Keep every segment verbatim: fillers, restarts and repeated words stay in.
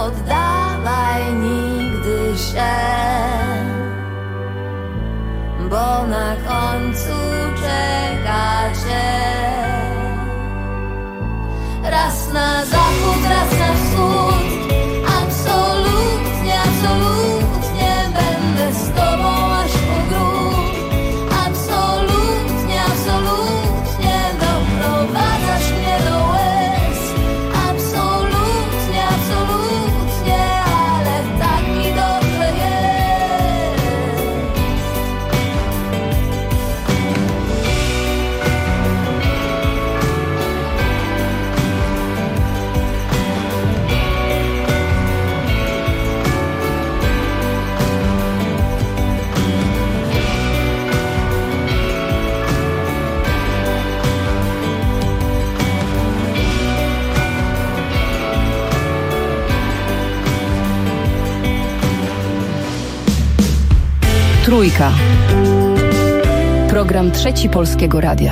poddawaj nigdy się, bo na końcu czeka cię raz na zachód, raz na wschód. Absolutnie, absolutnie będę z tobą aż po grób. Absolutnie, absolutnie doprowadzasz mnie do łez. Absolutnie, absolutnie, ale tak mi dobrze jest. Trójka. Program Trzeci Polskiego Radia.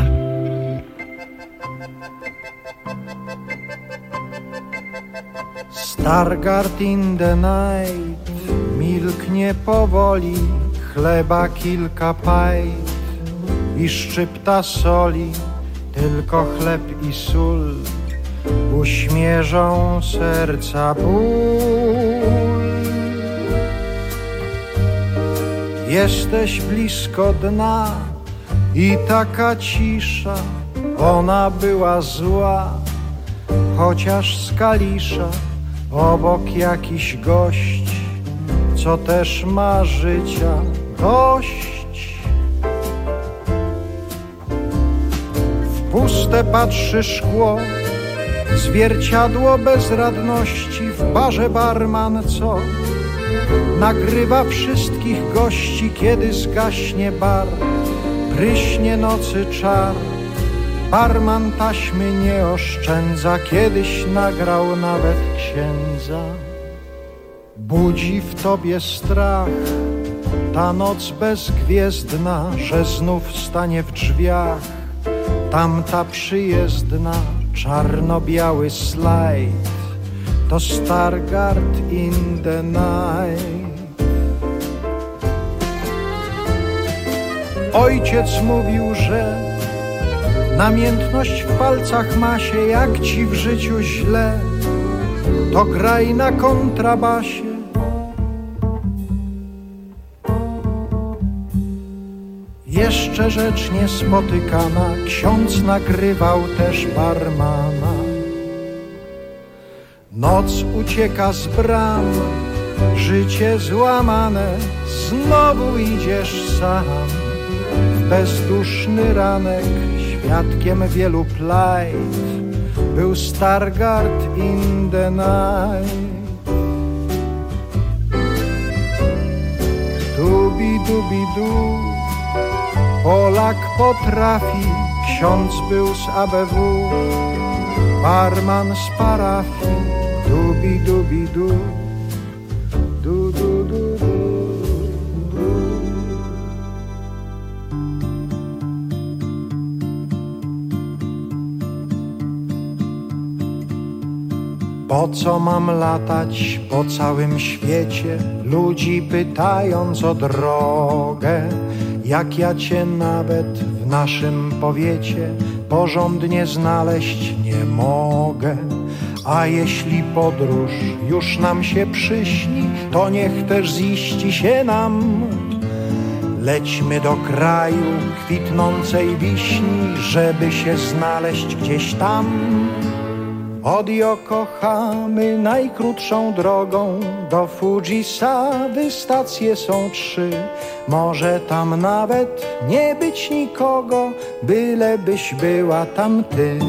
Stargard in the night, milknie powoli, chleba kilka pajt i szczypta soli, tylko chleb i sól uśmierzą serca ból. Jesteś blisko dna i taka cisza, ona była zła, chociaż z Kalisza obok jakiś gość, co też ma życia dość. W puste patrzy szkło, zwierciadło bezradności, w barze barman co nagrywa wszystkich gości, kiedy zgaśnie bar, pryśnie nocy czar. Barman taśmy nie oszczędza, kiedyś nagrał nawet księdza. Budzi w tobie strach ta noc bezgwiezdna, że znów stanie w drzwiach tamta przyjezdna. Czarno-biały slajd to Stargard in the night. Ojciec mówił, że namiętność w palcach ma się, jak ci w życiu źle, to graj na kontrabasie. Jeszcze rzecz niespotykana, ksiądz nagrywał też barmana. Noc ucieka z bram, życie złamane, znowu idziesz sam w bezduszny ranek. Świadkiem wielu plajt był Stargard in the night. Dubi dubi du, Polak potrafi, ksiądz był z A B W, barman z parafii. Dubi dubi du, du du du du. Po co mam latać po całym świecie, ludzi pytając o drogę, jak ja cię nawet w naszym powiecie porządnie znaleźć nie mogę. A jeśli podróż już nam się przyśni, to niech też ziści się nam. Lećmy do kraju kwitnącej wiśni, żeby się znaleźć gdzieś tam. Od Yokohamy najkrótszą drogą do Fujisawy stacje są trzy. Może tam nawet nie być nikogo, bylebyś była tam ty.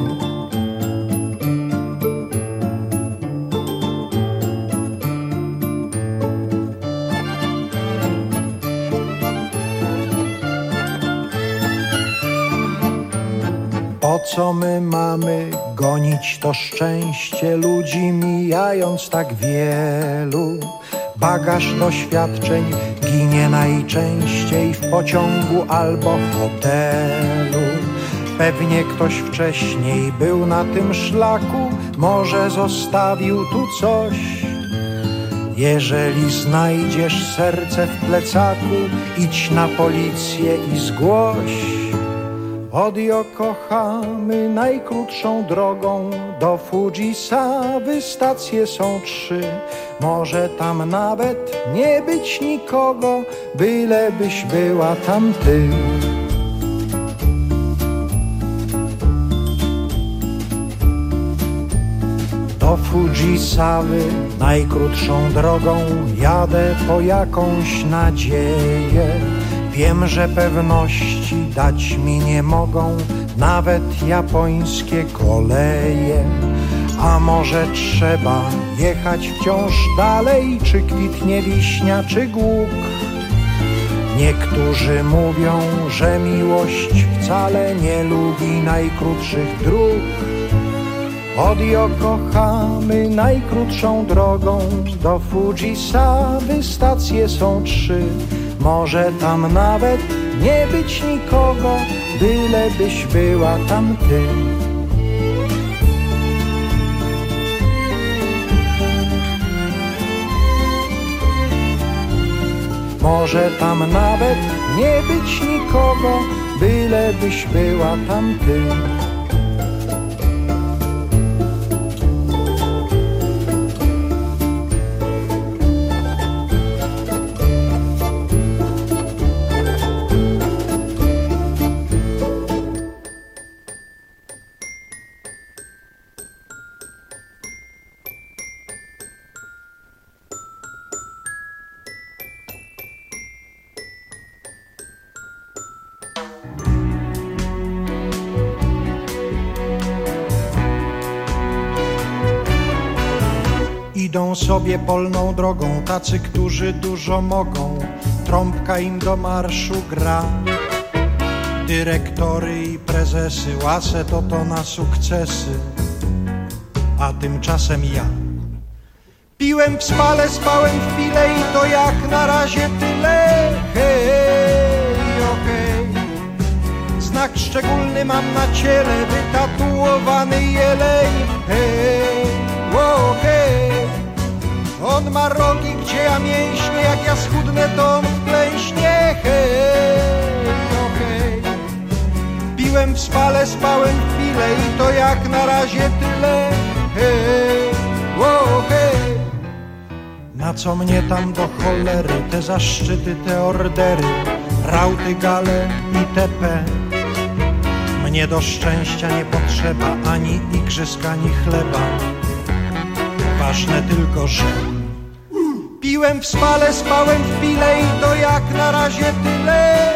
Po co my mamy gonić to szczęście, ludzi mijając tak wielu? Bagaż doświadczeń ginie najczęściej w pociągu albo w hotelu. Pewnie ktoś wcześniej był na tym szlaku, może zostawił tu coś, Jeżeli znajdziesz serce w plecaku, idź na policję i zgłoś. Od Yokohamy najkrótszą drogą do Fujisawy stacje są trzy. Może tam nawet nie być nikogo, bylebyś była tam ty. Do Fujisawy najkrótszą drogą jadę po jakąś nadzieję. Wiem, że pewności dać mi nie mogą nawet japońskie koleje. A może trzeba jechać wciąż dalej, czy kwitnie wiśnia, czy głuk? Niektórzy mówią, że miłość wcale nie lubi najkrótszych dróg. Od Yokohamy najkrótszą drogą do Fujisawy stacje są trzy. Może tam nawet nie być nikogo, bylebyś była tam ty. Może tam nawet nie być nikogo, bylebyś była tam ty. Idą sobie polną drogą tacy, którzy dużo mogą. Trąbka im do marszu gra. Dyrektory i prezesy, łasę to to na sukcesy. A tymczasem ja piłem w spale, spałem w pile i to jak na razie tyle. Hej, okej. Znak szczególny mam na ciele, wytatuowany jeleń. Hej, okej. On ma rogi, gdzie ja mięśnie, jak ja schudnę, to on wklęśnie. Hej, okej. Piłem w spale, spałem w pile i to jak na razie tyle. Hej, okej. Na co mnie tam do cholery, te zaszczyty, te ordery, rauty, gale itp. Mnie do szczęścia nie potrzeba ani igrzysk, ani chleba. Ważne tylko, że piłem w spale, spałem w pile i to jak na razie tyle.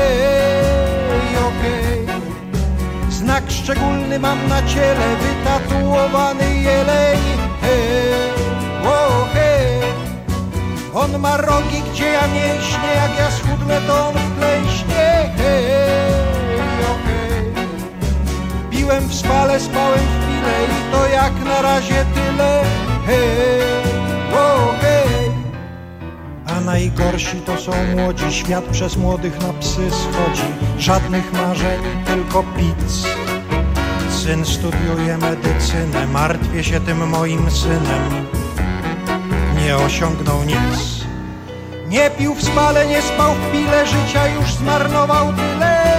Hej, okej. Znak szczególny mam na ciele, wytatuowany jeleń. Hej, okej. On ma rogi, gdzie ja mięśnie, jak ja schudnę, to on wklęśnie. Hej, okej. Piłem w spale, spałem w pile i to jak na razie tyle. Hej, okej. A najgorsi to są młodzi, świat przez młodych na psy schodzi. Żadnych marzeń, tylko pic. Syn studiuje medycynę, martwię się tym moim synem. Nie osiągnął nic. Nie pił w spale, nie spał w pile, życia już zmarnował tyle.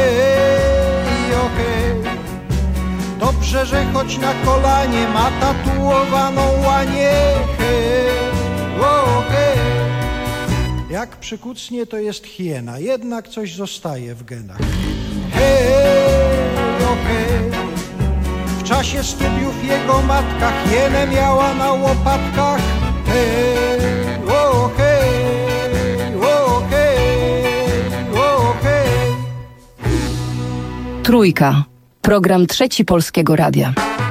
Hej, okej. Dobrze, że choć na kolanie ma tatuowaną łanię. Hej, okej. Jak przykucnie, to jest hiena, jednak coś zostaje w genach. Hej, okej. W czasie studiów jego matka hienę miała na łopatkach. Hej, okej, okej, okej. Trójka. Program Trzeci Polskiego Radia.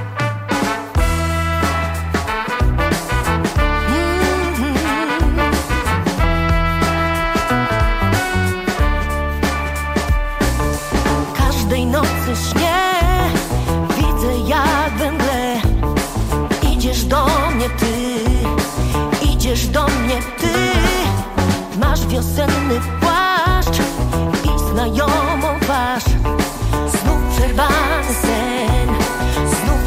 Każdej nocy śnie widzę jak we mgle. Idziesz do mnie ty, idziesz do mnie ty. Masz wiosenny płaszcz i znajomą twarz. Znów przerwany sen, znów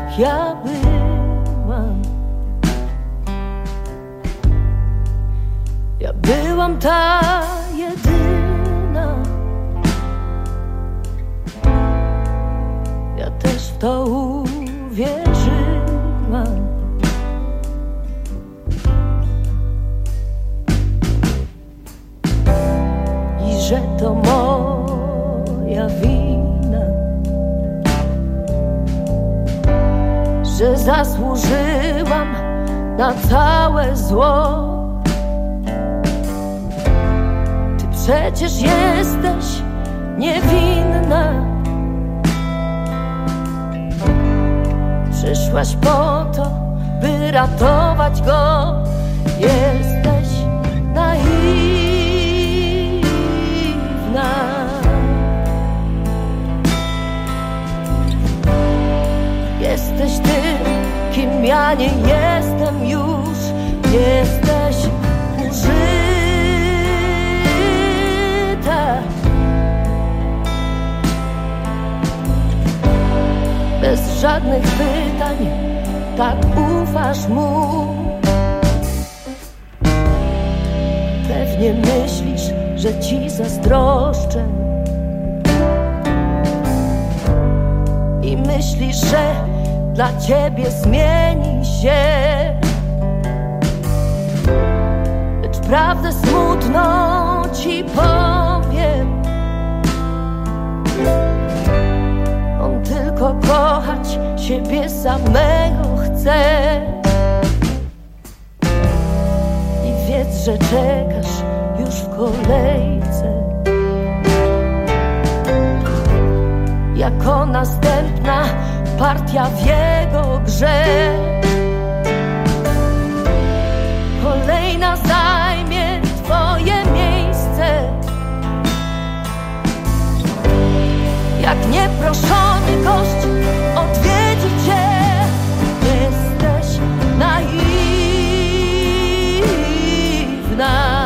ja byłam. Ja byłam ta jedyna. Ja też w to uwierzyłam. I że to moja wina, że zasłużyłam na całe zło. Ty przecież jesteś niewinna. Przyszłaś po to, by ratować go. Jesteś naiwna. Jesteś tym, kim ja nie jestem już. Jesteś użyta. Bez żadnych pytań, tak ufasz mu. Pewnie myślisz, że ci zazdroszczę. I myślisz, że dla ciebie zmieni się. Lecz prawdę smutną ci powiem. On tylko kochać siebie samego chce. I wiedz, że czekasz już w kolejce jako następna partia w jego grze. Kolejna zajmie twoje miejsce. Jak nieproszony gość odwiedzi cię. Jesteś naiwna.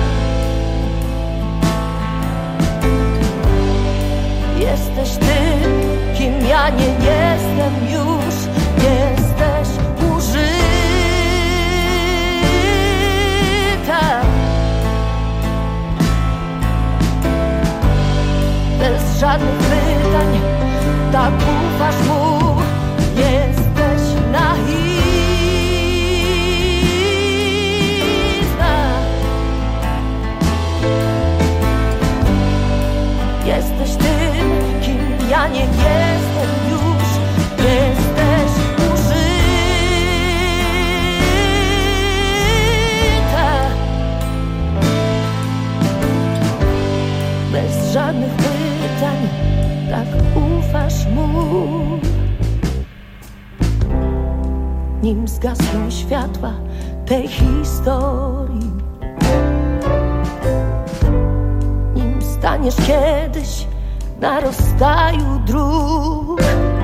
Jesteś tym, kim ja nie jestem już. Jesteś użyta. Bez żadnych pytań, tak ufasz mu. Jesteś naiwna. Jesteś tym, kim ja nie jestem już. Jesteś użyta. Bez żadnych pytań, tak ufasz mu. Nim zgasną światła tej historii, nim staniesz kiedyś na rozstaju dróg,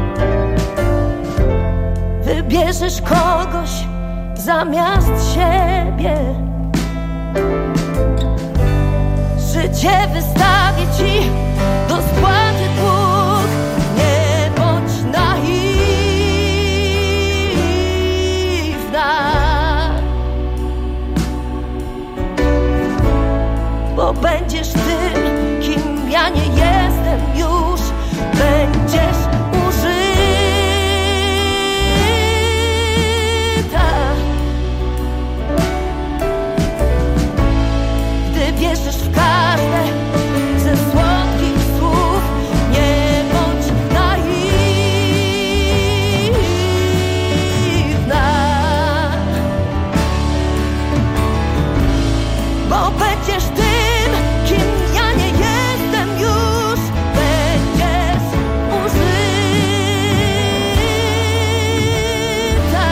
wybierzesz kogoś zamiast siebie. Życie wystawię ci do spłaty dług. Nie bądź naiwna, bo będziesz tym, kim ja nie jestem już. Będziesz użyta. Gdy wierzysz w każde ze słodkich słów, nie bądź naiwna, bo będziesz tym, kim ja nie jestem już. Będziesz użyta.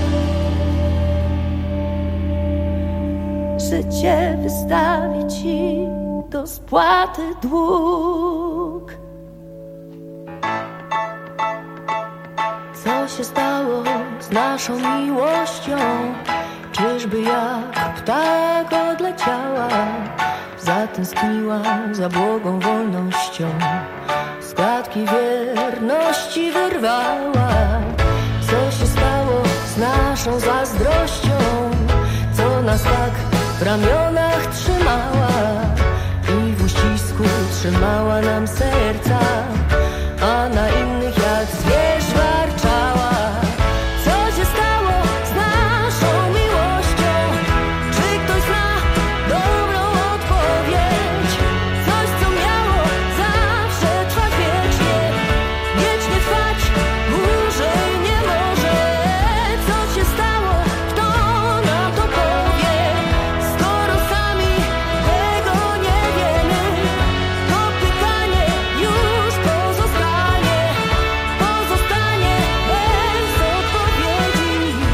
Życie wystawi ci do spłaty dług. Co się stało z naszą miłością? Czyżby jak ptak odleciała? Zatęskniła za błogą wolnością. Z klatki wierności wyrwała. naszą zazdrością, co nas tak w ramionach trzymała i w uścisku trzymała nam serca, a na innych jak zwierz warczała. Co się stało z naszą miłością? Czy ktoś zna dobrą odpowiedź? Coś, co miało zawsze trwać wiecznie, wiecznie trwać dłużej nie może. Co się stało? Kto nam to powie? Skoro sami tego nie wiemy, to pytanie już pozostanie, pozostanie bez odpowiedzi.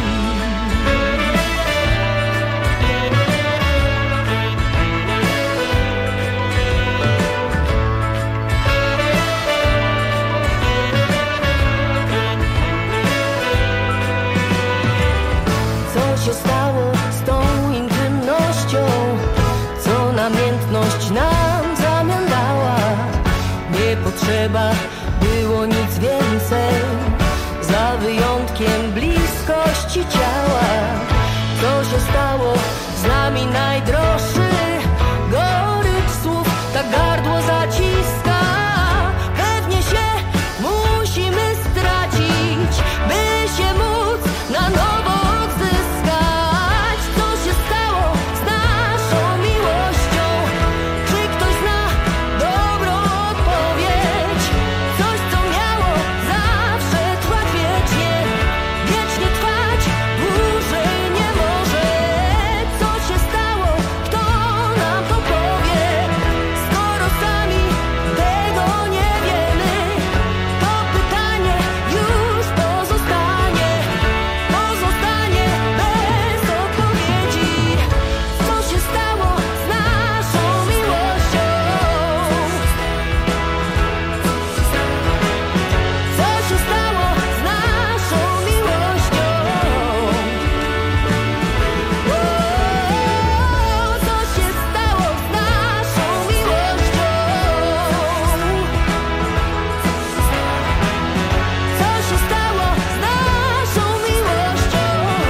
Co się stało z tą intymnością, co namiętność nam w zamian dała? Nie potrzeba było nic więcej, za wyjątkiem bliskości ciała. Co się stało z nami najdroższy? Gorycz słów tak gardło zaciska. Pewnie się musimy stracić, by się móc na nowo odzyskać. Co się stało z naszą miłością? Czy ktoś zna dobrą odpowiedź? Coś, co miało zawsze trwać wiecznie, wiecznie trwać dłużej nie może. Co się stało? Kto nam to powie? Skoro sami tego nie wiemy, to pytanie już pozostanie, pozostanie bez odpowiedzi. Co się stało z naszą miłością? Co się stało z naszą miłością? O, co się stało z naszą miłością? Co się stało z naszą miłością?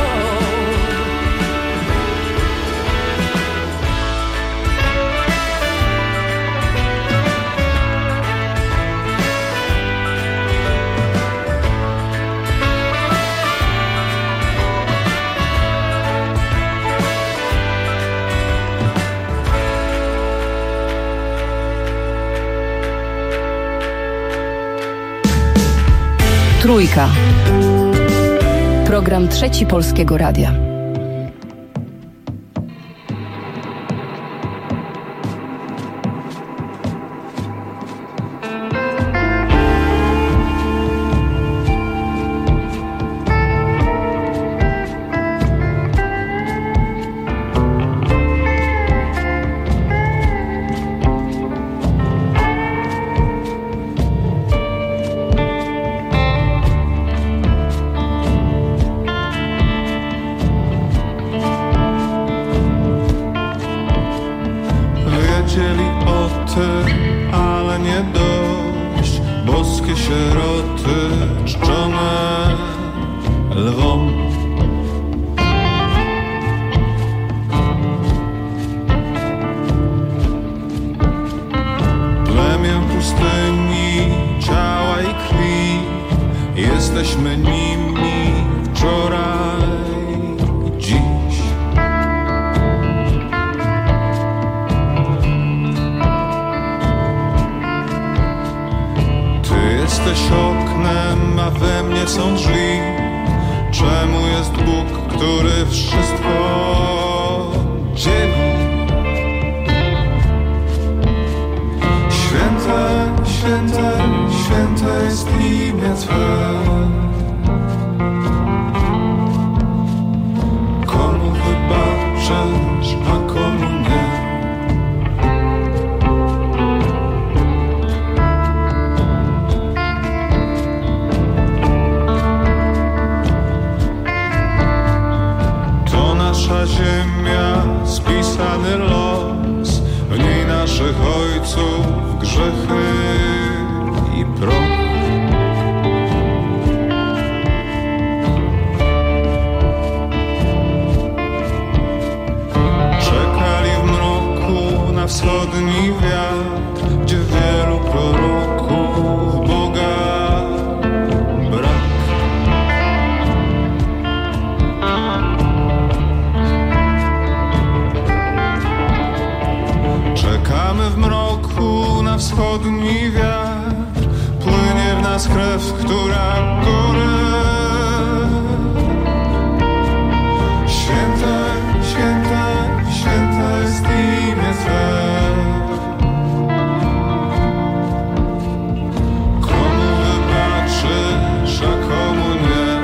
Trójka. Program Trzeci Polskiego Radia. Wiedzieli o tym, ale nie dość. Boskie sieroty czczone lwom. Plemię pustyni, ciała i krwi, jesteśmy nimi wczoraj i dziś. Jesteś oknem, a we mnie są drzwi. Czemu jest Bóg, który wszystko dzieli? Święte, święte, święte jest imię Twe. Komu wybaczysz, a komu nie? Nasza ziemia, spisany los, w niej naszych ojców grzechy i proch. wschodni wiatr, gdzie wielu proroków Boga brak. Czekamy w mroku na wschodni wiatr, płynie w nas krew, która gorę. Święte, święte, święte jest imię Twe. Komu wybaczysz, a komu nie?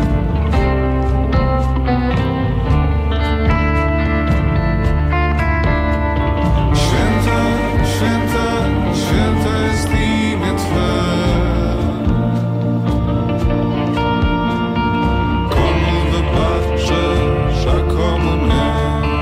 Święte, święte, święte jest imię Twe. Komu wybaczysz, a komu nie?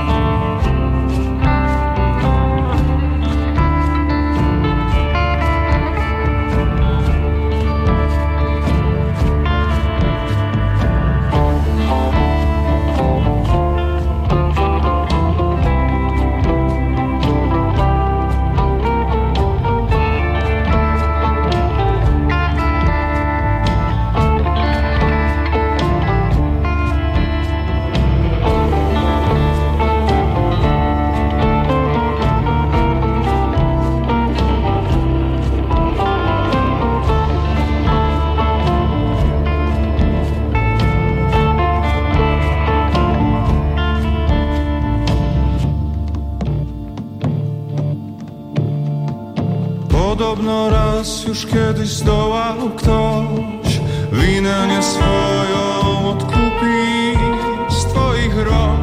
Podobno raz już kiedyś zdołał ktoś winę nie swoją odkupić z Twoich rąk.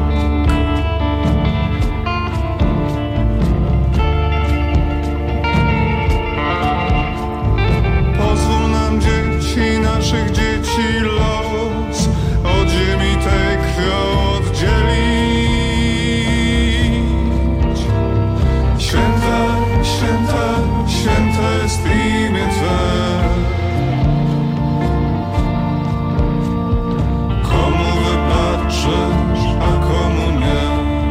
Pozwól nam, dzieci naszych dzieci, los od ziemi tej krwią oddzielić. Święta, święta, święte jest imię Twe. Komu wybaczysz, a komu nie?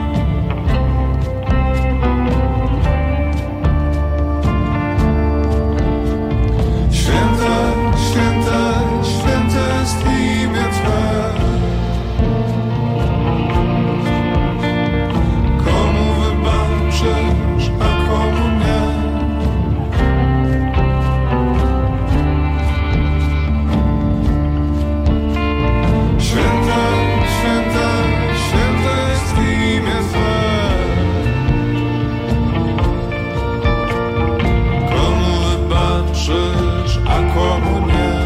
Święte, święte, święte jest imię Twe. Komu wybaczysz, a komu nie? Święte, święte, święte jest imię Twe. Komu wybaczysz, a komu nie?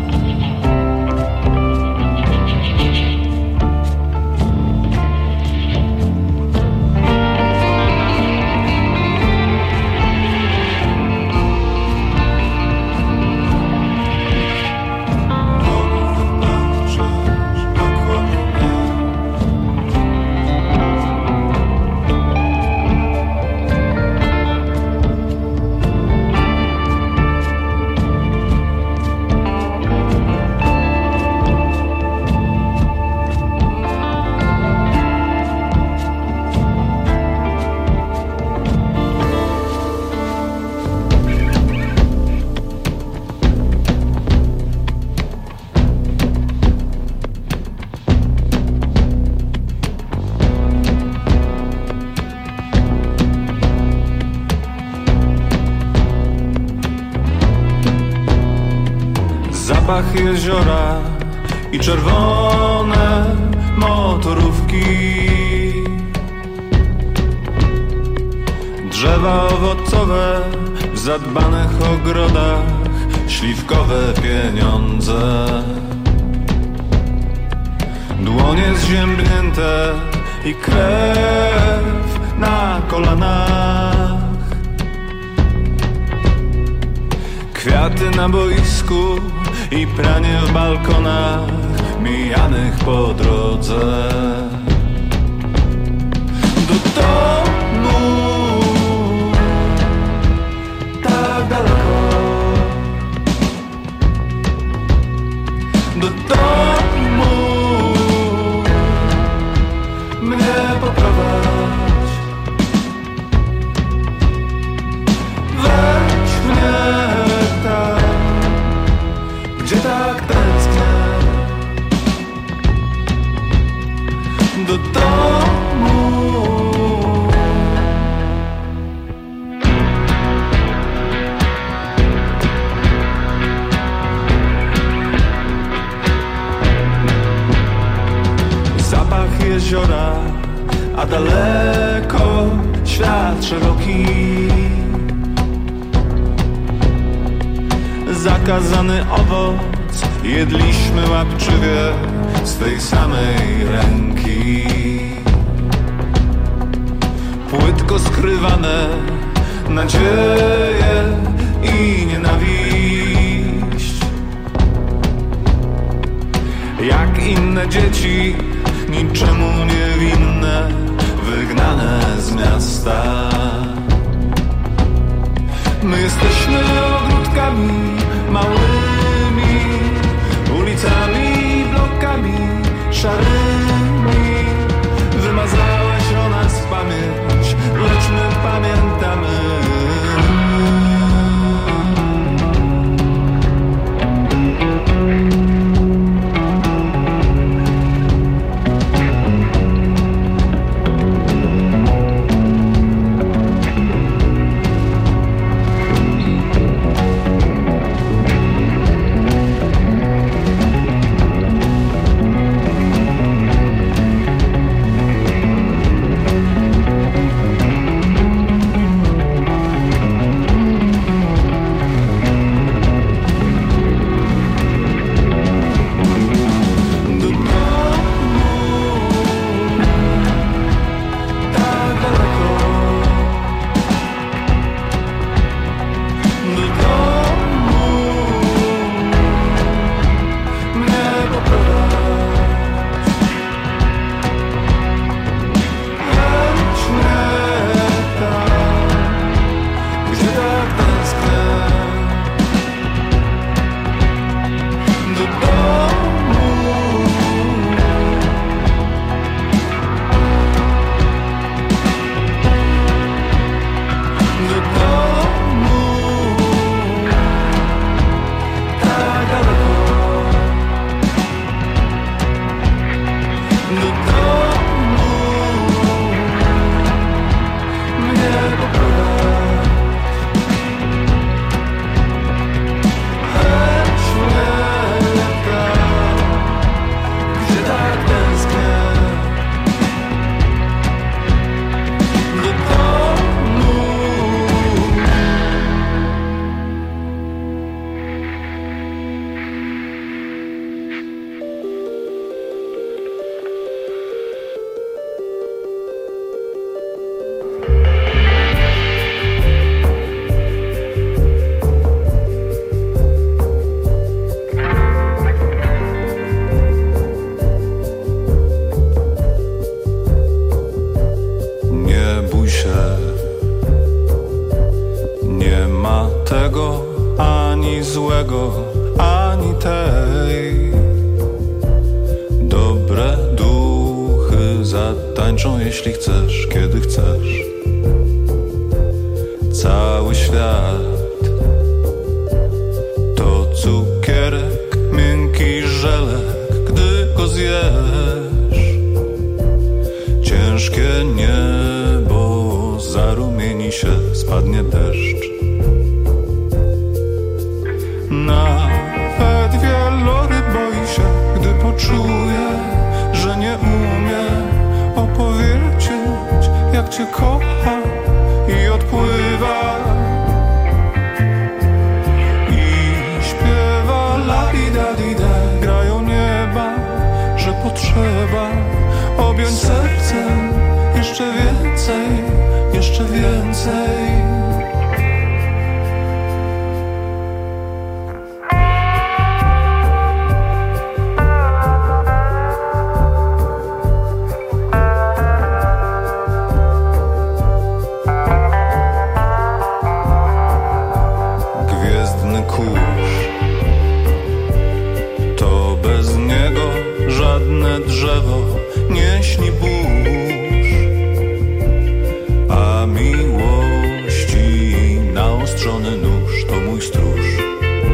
Zapach jeziora i czerwone motorówki, drzewa owocowe w zadbanych ogrodach, śliwkowe pieniądze, dłonie zziębnięte i krew na kolanach, kwiaty na boisku i pranie w balkonach mijanych po drodze. Do domu tak daleko, do domu mnie poprowadź. do domu. Zapach jeziora, a daleko świat szeroki. Zakazany owoc jedliśmy łapczywie z tej samej ręki. Płytko skrywane nadzieje i nienawiść. Jak inne dzieci, niczemu niewinne, wygnane z miasta. My jesteśmy ogródkami małymi, ulicami, blokami szarymi. Wymazałeś o nas pamięć, lecz my pamiętamy.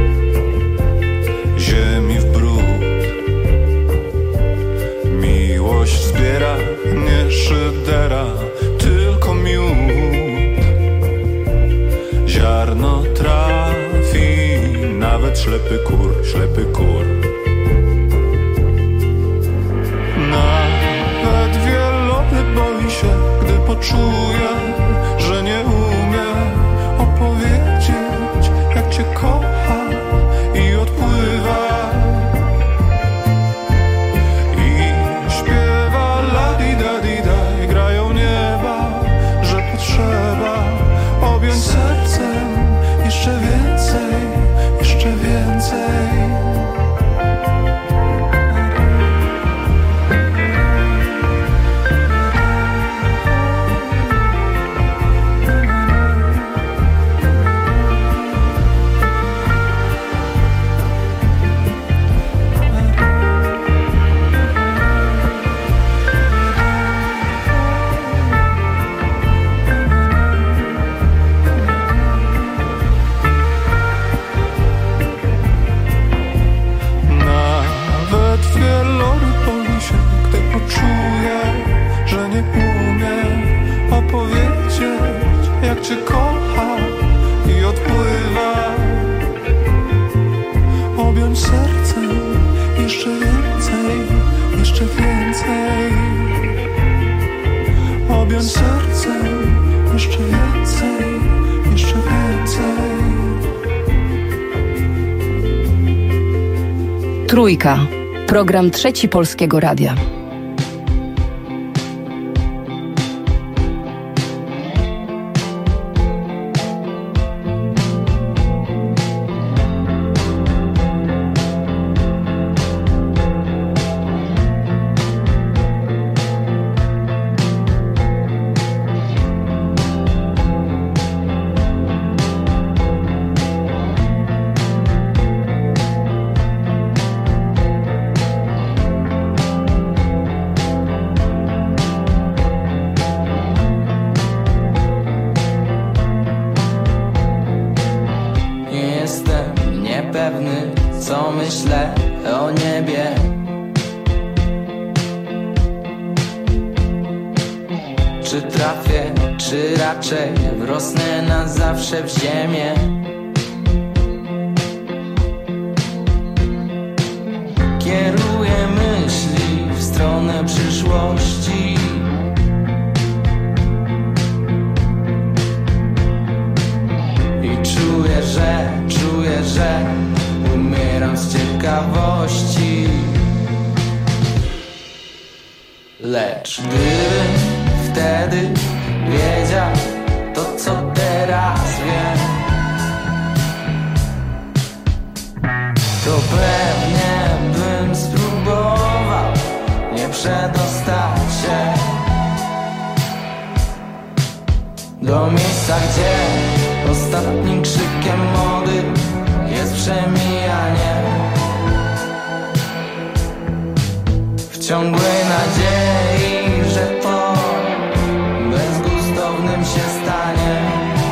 Miłość Gość zbiera nie szydera, tylko miód. Ziarno trafi nawet ślepy kur, ślepy kur. Nawet wielony boi się, gdy poczuje, że nie umie opowiedzieć, jak cię kocha i odpływa. I śpiewa la-di-da-di-da i grają nieba, że potrzeba objąć sercem jeszcze więcej, jeszcze więcej. Jak cię kocha i odpływa. Objąć sercem jeszcze więcej, jeszcze więcej. Objąć sercem jeszcze więcej, jeszcze więcej. Trójka. Program Trzeci Polskiego Radia. Wrosnę na zawsze w ziemię. Kieruję myśli w stronę przyszłości. I czuję, że, czuję, że umieram z ciekawości. Lecz gdybym wtedy wiedział to, co teraz wiem, to pewnie bym spróbował nie przedostać się do miejsca, gdzie ostatnim krzykiem mody jest przemijanie. W ciągłej nadziei, że to bezgustownym się stanie.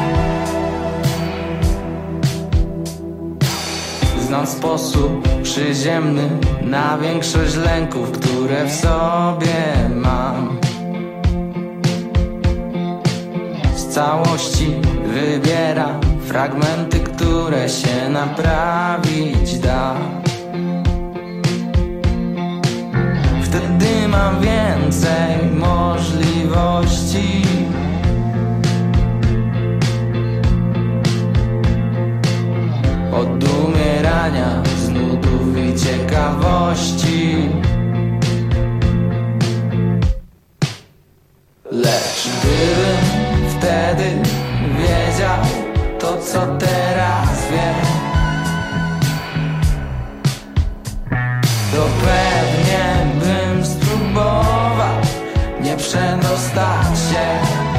Znam sposób przyziemny na większość lęków, które w sobie mam. Z całości wybieram fragmenty, które się naprawić da. Wtedy mam więcej możliwości. Od umierania z nudów i ciekawości. Lecz gdybym wtedy wiedział to, co teraz wiem, to pewnie bym spróbował nie przedostać się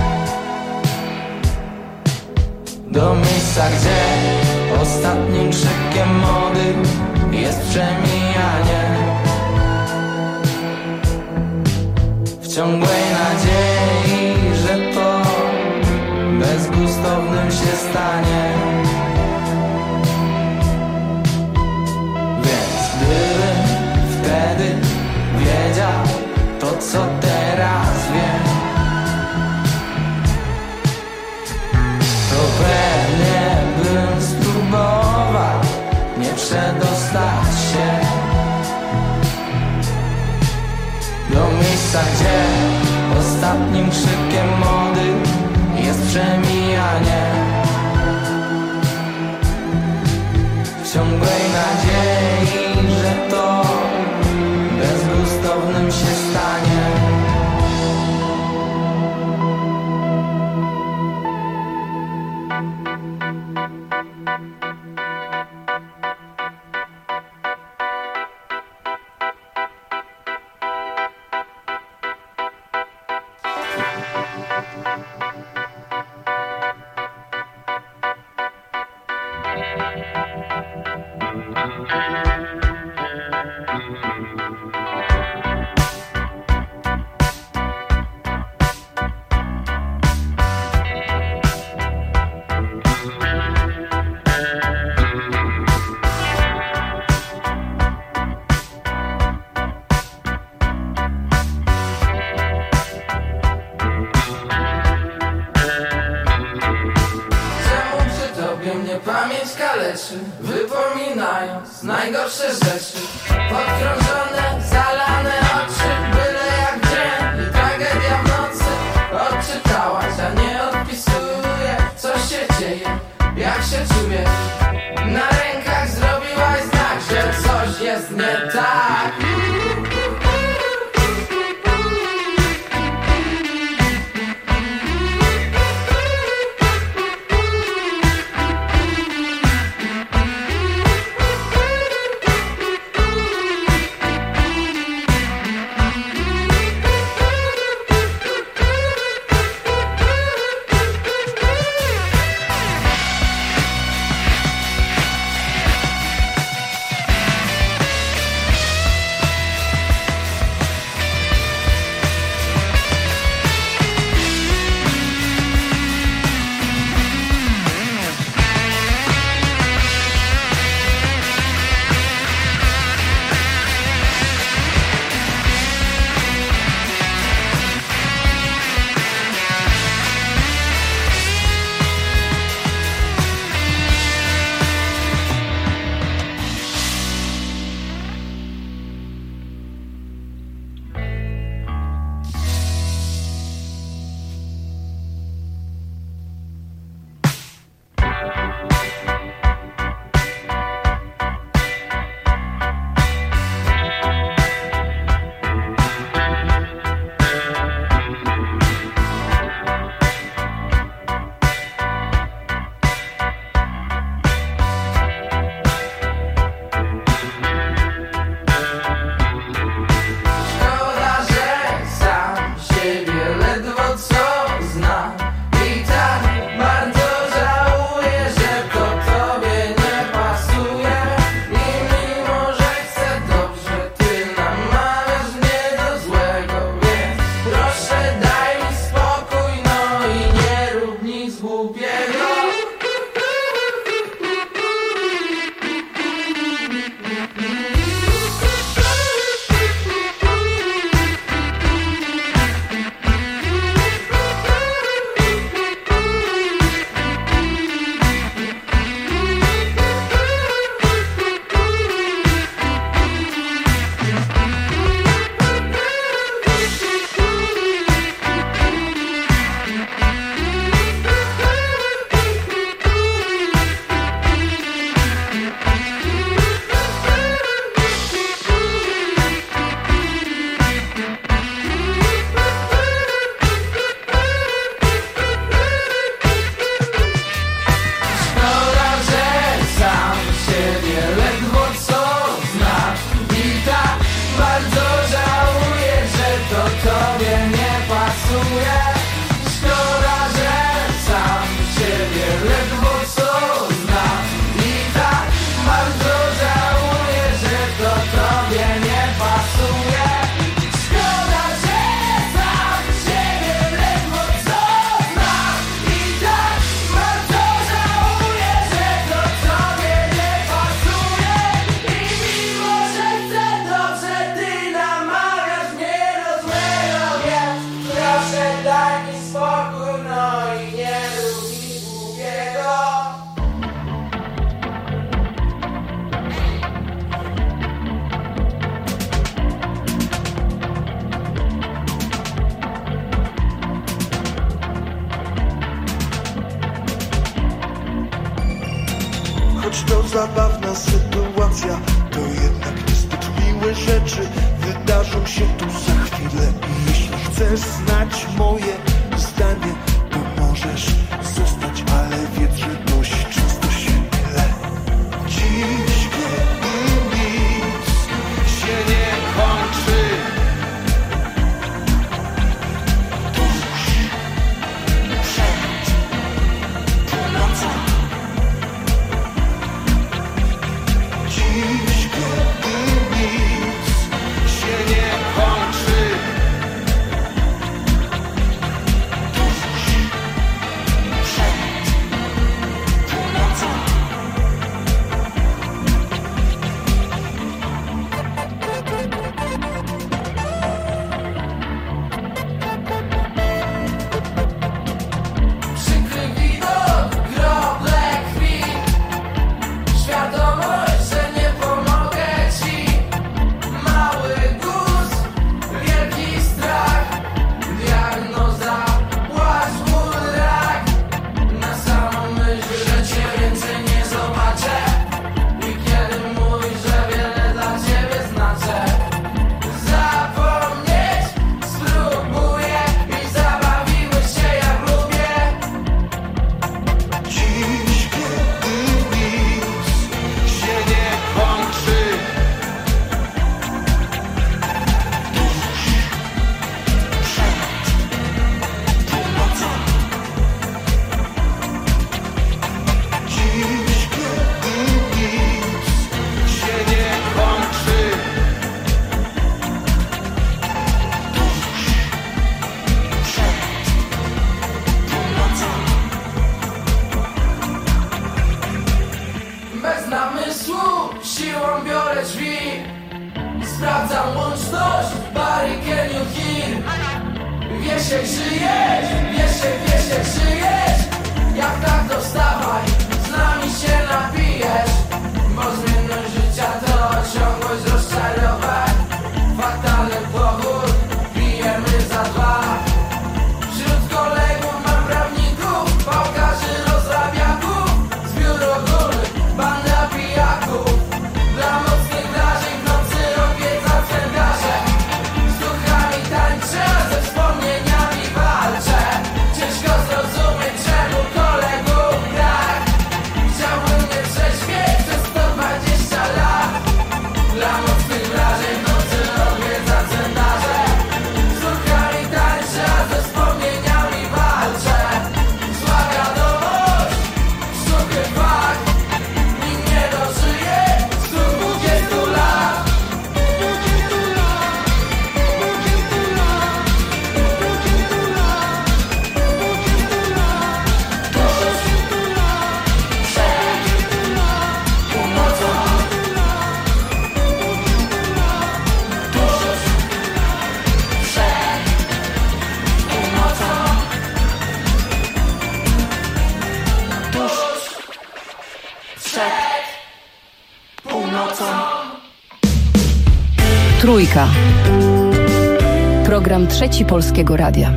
do miejsca, gdzie ostatnim krzykiem mody jest przemijanie. W ciągłej nadziei, że to bezgustownym się stanie. Więc gdybym wtedy wiedział to, co teraz wiem. To pewnie bym spróbował nie przedostać się do miejsca, gdzie ostatnim krzykiem mody jest przemijanie. W ciągłej nadziei, że to bezgustownym się stanie. Wypominając najgorsze rzeczy, podkrążone, zalane oczy, byle jak dzień i tragedia w nocy. Odczytałaś, a nie odpisuję, co się dzieje, jak się czujesz. Na rękach zrobiłaś znak, że coś jest nie tak. to zabawna sytuacja, to jednak niezbyt miłe rzeczy wydarzą się tu za chwilę. I jeśli chcesz znać moje zdanie, to możesz zostać, ale wiedz, że dość często się mylę. Dziś, kiedy nic się nie kończy, tuż przed północą. Dziś, kiedy nic się nie kończy, tuż przed północą. Przykry widok, groble krwi, świadomość, że nie pomogę ci. Mały guz, wielki strach, diagnoza, płacz, ból, rak. Na samą myśl, że cię więcej nie zobaczę i kiedy mówisz, że wiele dla ciebie znaczę. Zapomnieć spróbuję i zabawimy się jak lubię. Dziś, kiedy nic się nie kończy, tuż przed północą. Dziś, kiedy nic się nie kończy, tuż przed północą. Bez namysłu, siłą biorę drzwi. Sprawdzam łączność, Barricade Hill. Wiesiek, żyjesz, wiesiek, wiesiek, żyjesz. Jak tak, to wstawaj, z nami się napijesz. Bo zmienność życia to ciągłość rozczarowań. Fatalny powód, pijemy za dwa. Wśród kolegów mam prawników, pałkarzy, rozrabiaków. Zbiór ogólny, banda pijaków. Dla mocnych wrażeń w nocy odwiedza cmentarze. Z duchami tańczę, ze wspomnieniami walczę. Ciężko zrozumieć, czemu kolegów brak. Chciałbym nie prześpieć przez sto dwadzieścia lat. Dla mocnych wrażeń w nocy odwiedza cmentarze. Z duchami tańczę, ze wspomnieniami walczę. Zła wiadomość, suchy fakt. Nikt nie dożyje stu dwudziestu lat. Trójka. Program Trzeci Polskiego Radia.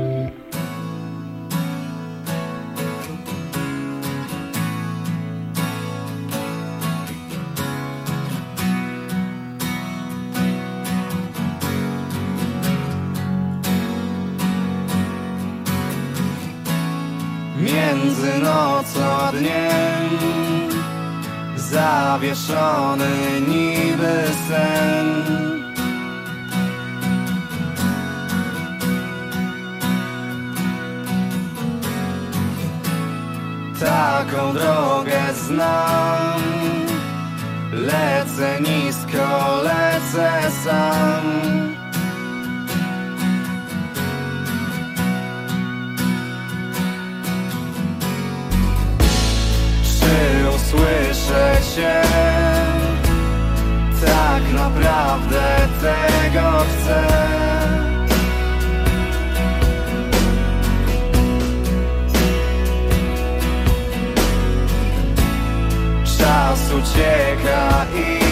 Między nocą a dniem zawieszony niby sen. Taką drogę znam, lecę nisko, lecę sam. Czy usłyszę cię? Tak naprawdę tego chcę. Czas ucieka i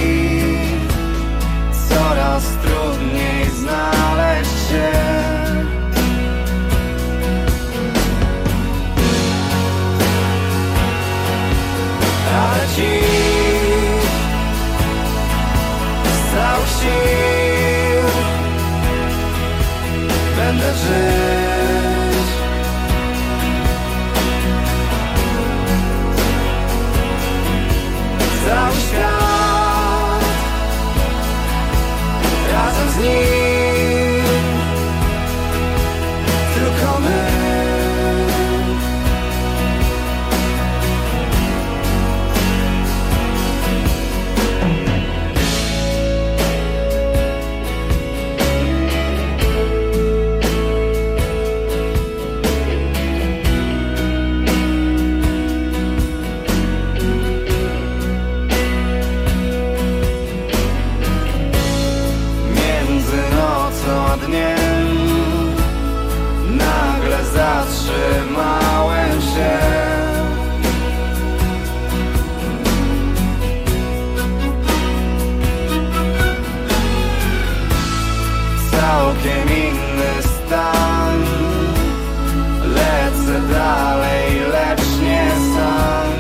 coraz trudniej znaleźć się. Ale ci będę żyć. Cały świat razem z nim, tylko my. Nagle zatrzymałem się. Całkiem inny stan. Lecę dalej, lecz nie sam.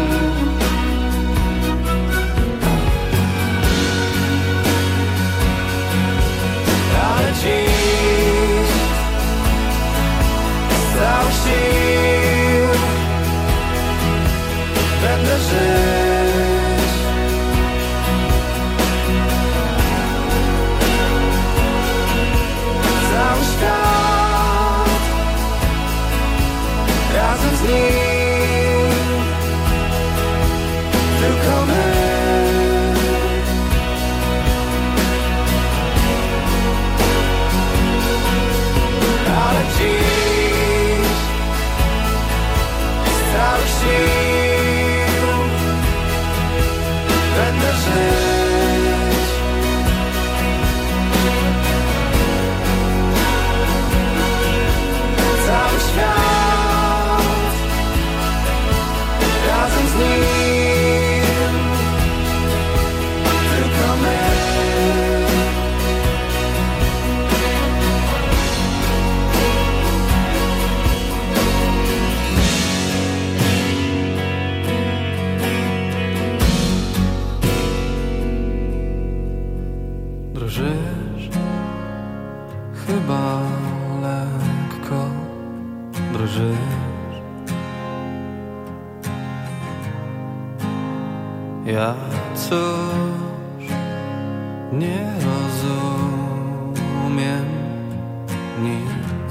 Ale dziś całych sił będę żyć. Cały świat razem z nim, tylko my. Ale dziś z całych sił będę żyć. Cały świat razem z nim, tylko my. Drżysz chyba lekko, drżysz. Ja cóż nie rozumiem nic.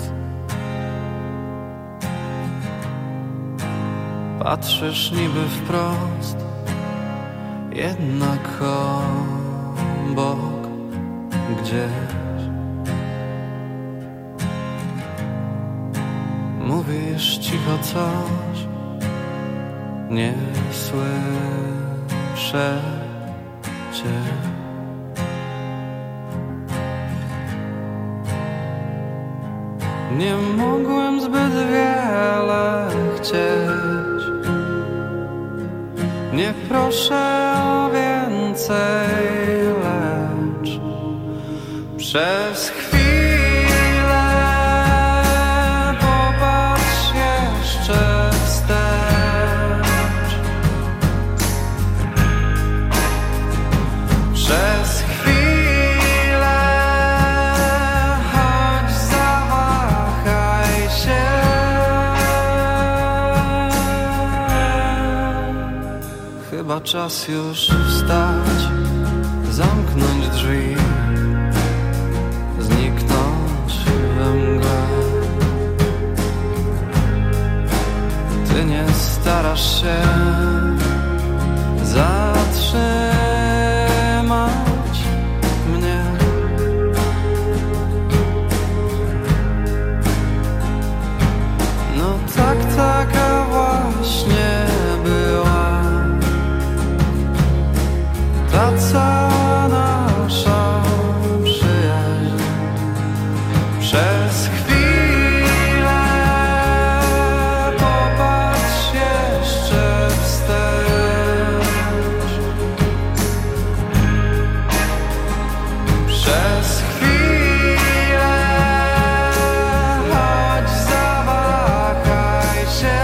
Patrzysz niby wprost, jednak obok gdzieś. Mówisz cicho coś, nie słyszę cię. Nie mogłem zbyt wiele chcieć. Nie proszę o więcej, lecz przez chwilę popatrz jeszcze wstecz. Przez chwilę choć zawahaj się. Chyba czas już wstać, zamknąć drzwi, zniknąć we mgle. Ty nie starasz się zatrzymać mnie. No tak, taka właśnie była ta cała nasza przyjaźń. Przez chwilę popatrz jeszcze wstecz. Przez chwilę choć zawahaj się.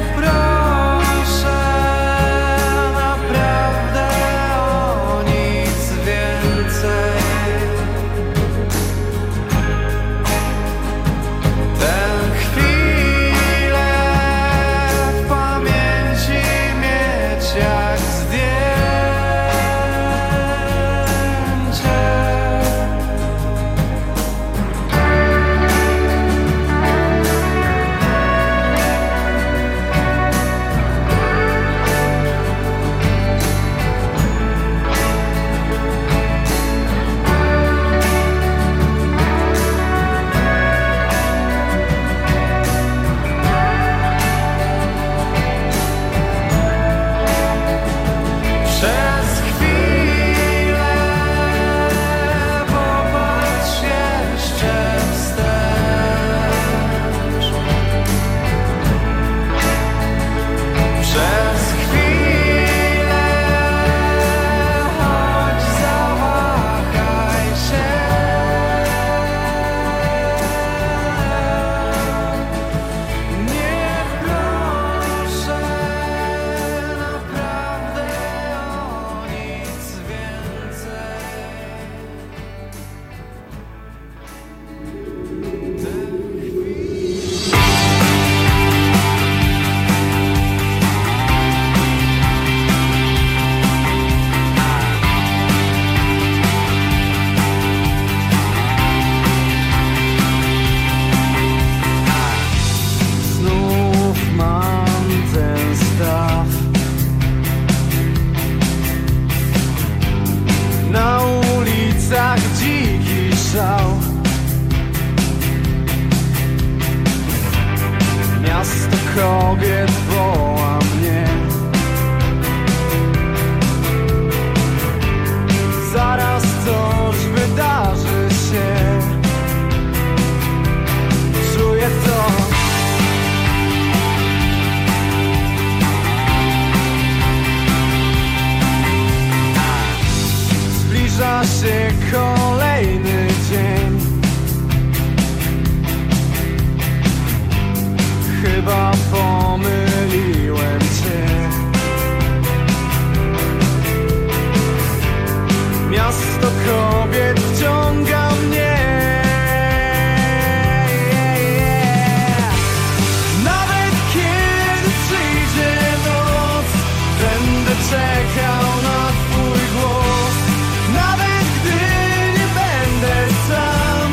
Proszę naprawdę o nic. się kolejny dzień. Chyba pomyliłem cię. Miasto kobiet wciąga mnie. Nawet kiedy przyjdzie noc, będę czekał na twój głos. Nawet gdy nie będę sam,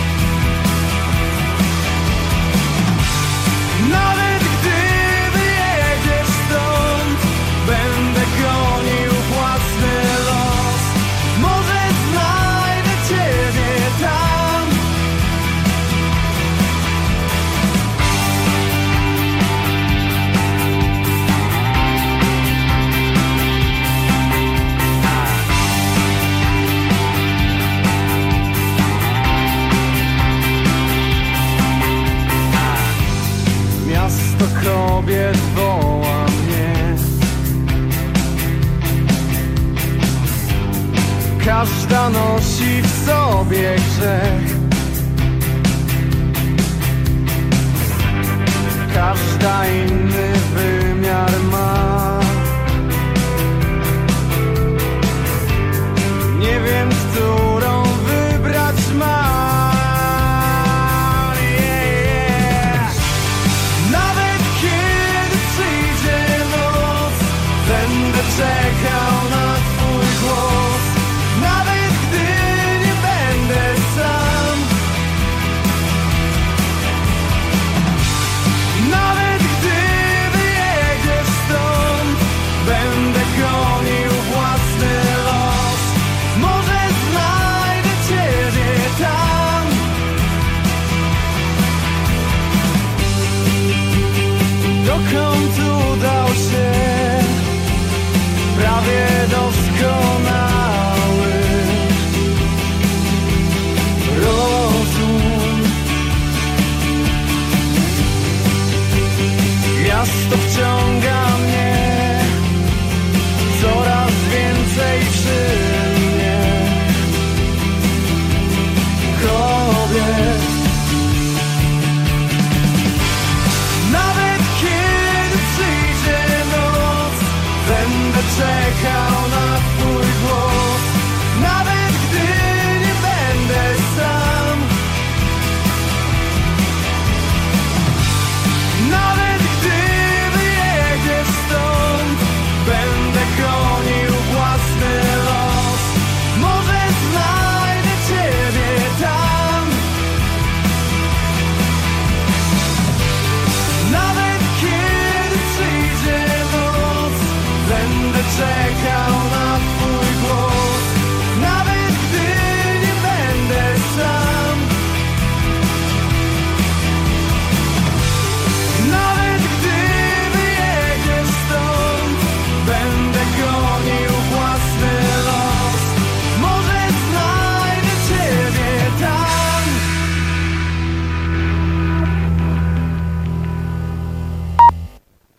nawet gdy wyjedziesz stąd, będę gonił własny los. Może znajdę ciebie tam. Miasto kobiet woła mnie. Każda nosi w sobie grzech. Każda inny wymiar ma.